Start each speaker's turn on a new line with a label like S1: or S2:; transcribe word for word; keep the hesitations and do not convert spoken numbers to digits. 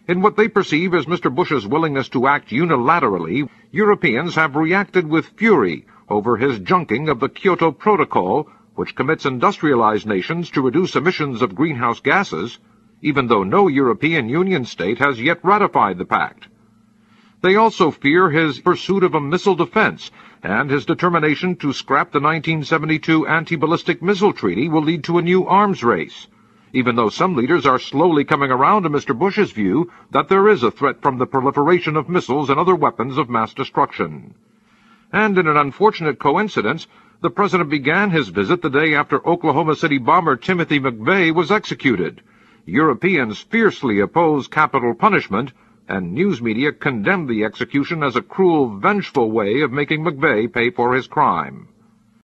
S1: In what they perceive as Mister Bush's willingness to act unilaterally, Europeans have reacted with fury over his junking of the Kyoto Protocol, which commits industrialized nations to reduce emissions of greenhouse gases, even though no European Union state has yet ratified the pact. They also fear his pursuit of a missile defense, and his determination to scrap the nineteen seventy-two Anti-Ballistic Missile Treaty will lead to a new arms race, even though some leaders are slowly coming around to Mister Bush's view that there is a threat from the proliferation of missiles and other weapons of mass destruction. And in an unfortunate coincidence, the President began his visit the day after Oklahoma City bomber Timothy McVeigh was executed. Europeans fiercely oppose capital punishment, and news media condemned the execution as a cruel, vengeful way of making McVeigh pay for his crime.